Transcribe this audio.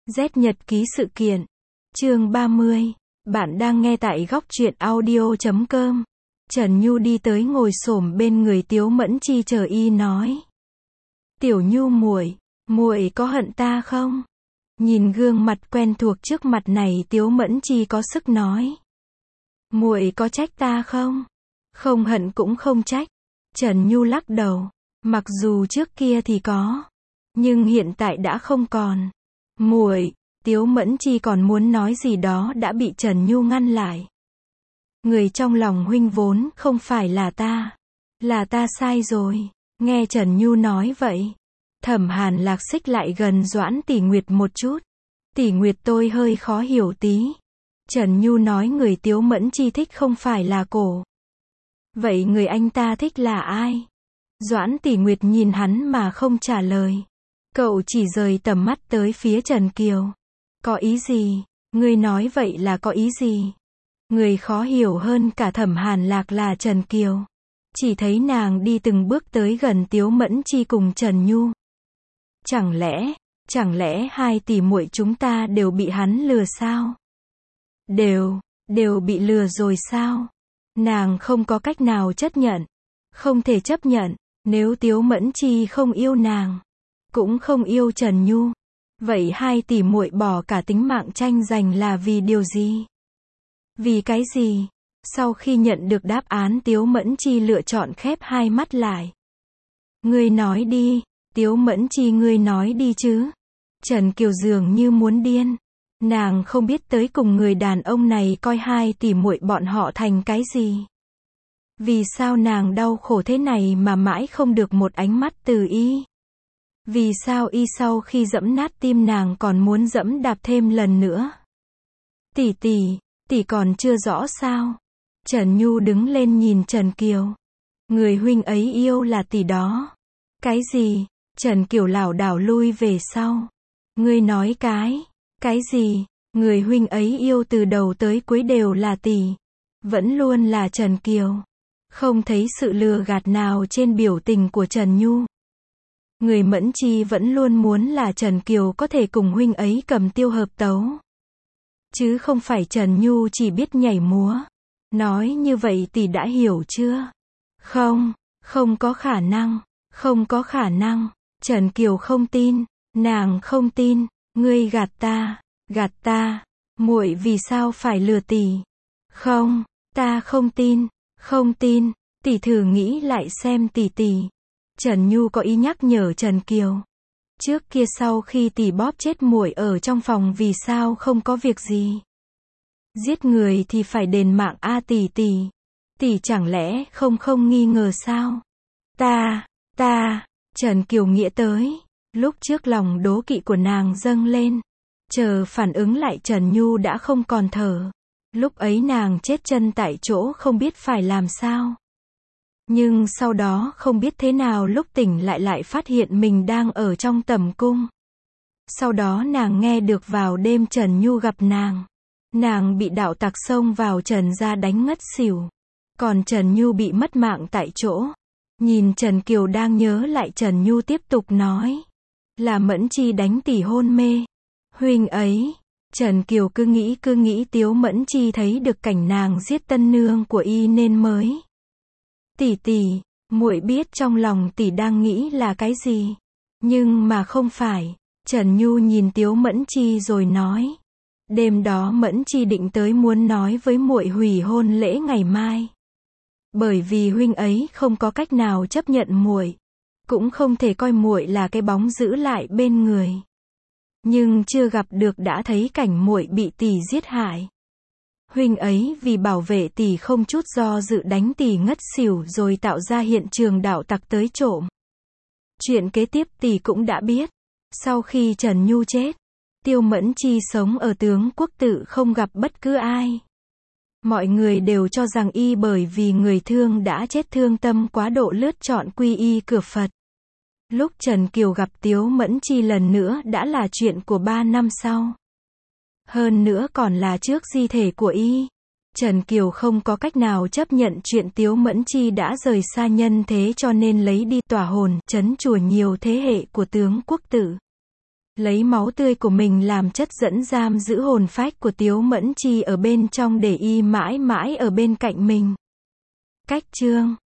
Z nhật ký sự kiện. Chương 30. Bạn đang nghe tại góc truyện audio.com. Trần Nhu đi tới ngồi xổm bên người Tiếu Mẫn Chi chờ y nói. Tiểu Nhu muội, muội có hận ta không? Nhìn gương mặt quen thuộc trước mặt này Tiếu Mẫn Chi có sức nói. Muội có trách ta không? Không hận cũng không trách. Trần Nhu lắc đầu. Mặc dù trước kia thì có. Nhưng hiện tại đã không còn. Muội, Tiếu Mẫn Chi còn muốn nói gì đó đã bị Trần Nhu ngăn lại. Người trong lòng huynh vốn không phải là ta. Là ta sai rồi. Nghe Trần Nhu nói vậy. Thẩm Hàn Lạc xích lại gần Doãn Tỷ Nguyệt một chút. Tỷ Nguyệt tôi hơi khó hiểu tí. Trần Nhu nói người Tiếu Mẫn Chi thích không phải là cổ. Vậy người anh ta thích là ai? Doãn Tỷ Nguyệt nhìn hắn mà không trả lời. Cậu chỉ rời tầm mắt tới phía Trần Kiều. Có ý gì? Ngươi nói vậy là có ý gì? Người khó hiểu hơn cả Thẩm Hàn Lạc là Trần Kiều. Chỉ thấy nàng đi từng bước tới gần Tiếu Mẫn Chi cùng Trần Nhu. Chẳng lẽ hai tỷ muội chúng ta đều bị hắn lừa sao? Đều bị lừa rồi sao? Nàng không có cách nào chấp nhận. Không thể chấp nhận, nếu Tiếu Mẫn Chi không yêu nàng, cũng không yêu Trần Nhu. Vậy hai tỷ muội bỏ cả tính mạng tranh giành là vì điều gì? Vì cái gì? Sau khi nhận được đáp án Tiếu Mẫn Chi lựa chọn khép hai mắt lại. Ngươi nói đi, Tiếu Mẫn Chi ngươi nói đi chứ. Trần Kiều dường như muốn điên. Nàng không biết tới cùng người đàn ông này coi hai tỷ muội bọn họ thành cái gì. Vì sao nàng đau khổ thế này mà mãi không được một ánh mắt từ y? Vì sao y sau khi dẫm nát tim nàng còn muốn dẫm đạp thêm lần nữa? Tỷ còn chưa rõ sao? Trần Nhu đứng lên nhìn Trần Kiều. Người huynh ấy yêu là tỷ đó. Cái gì? Trần Kiều lảo đảo lui về sau. Ngươi nói cái gì? Người huynh ấy yêu từ đầu tới cuối đều là tỷ. Vẫn luôn là Trần Kiều. Không thấy sự lừa gạt nào trên biểu tình của Trần Nhu. Người Mẫn Chi vẫn luôn muốn là Trần Kiều có thể cùng huynh ấy cầm tiêu hợp tấu. Chứ không phải Trần Nhu chỉ biết nhảy múa. Nói như vậy tỷ đã hiểu chưa? Không có khả năng. Trần Kiều không tin. Nàng không tin. Ngươi gạt ta. Muội vì sao phải lừa tỷ? Không, ta không tin. Tỷ thử nghĩ lại xem tỷ. Trần Nhu có ý nhắc nhở Trần Kiều. Trước kia sau khi tỷ bóp chết muội ở trong phòng vì sao không có việc gì? Giết người thì phải đền mạng a tỷ. Tỷ chẳng lẽ không nghi ngờ sao? Ta. Trần Kiều nghĩa tới. Lúc trước lòng đố kỵ của nàng dâng lên. Chờ phản ứng lại Trần Nhu đã không còn thở. Lúc ấy nàng chết chân tại chỗ không biết phải làm sao. Nhưng sau đó không biết thế nào lúc tỉnh lại phát hiện mình đang ở trong tẩm cung. Sau đó nàng nghe được vào đêm Trần Nhu gặp nàng. Nàng bị đạo tặc xông vào Trần gia đánh ngất xỉu. Còn Trần Nhu bị mất mạng tại chỗ. Nhìn Trần Kiều đang nhớ lại Trần Nhu tiếp tục nói. Là Mẫn Chi đánh tỷ hôn mê. Huynh ấy. Trần Kiều cứ nghĩ Tiếu Mẫn Chi thấy được cảnh nàng giết tân nương của y nên mới. Tỷ, muội biết trong lòng tỷ đang nghĩ là cái gì. Nhưng mà không phải. Trần Nhu nhìn Tiếu Mẫn Chi rồi nói. Đêm đó Mẫn Chi định tới muốn nói với muội hủy hôn lễ ngày mai. Bởi vì huynh ấy không có cách nào chấp nhận muội, cũng không thể coi muội là cái bóng giữ lại bên người. Nhưng chưa gặp được đã thấy cảnh muội bị tỷ giết hại. Huynh ấy vì bảo vệ tỷ không chút do dự đánh tỷ ngất xỉu rồi tạo ra hiện trường đạo tặc tới trộm. Chuyện kế tiếp tỷ cũng đã biết. Sau khi Trần Nhu chết, Tiếu Mẫn Chi sống ở Tướng Quốc Tự không gặp bất cứ ai. Mọi người đều cho rằng y bởi vì người thương đã chết thương tâm quá độ lướt chọn quy y cửa Phật. Lúc Trần Kiều gặp Tiếu Mẫn Chi lần nữa đã là chuyện của 3 năm sau. Hơn nữa còn là trước di thể của y. Trần Kiều không có cách nào chấp nhận chuyện Tiếu Mẫn Chi đã rời xa nhân thế cho nên lấy đi tỏa hồn, trấn chùa nhiều thế hệ của Tướng Quốc Tự. Lấy máu tươi của mình làm chất dẫn giam giữ hồn phách của Tiếu Mẫn Chi ở bên trong để y mãi mãi ở bên cạnh mình. Cách chương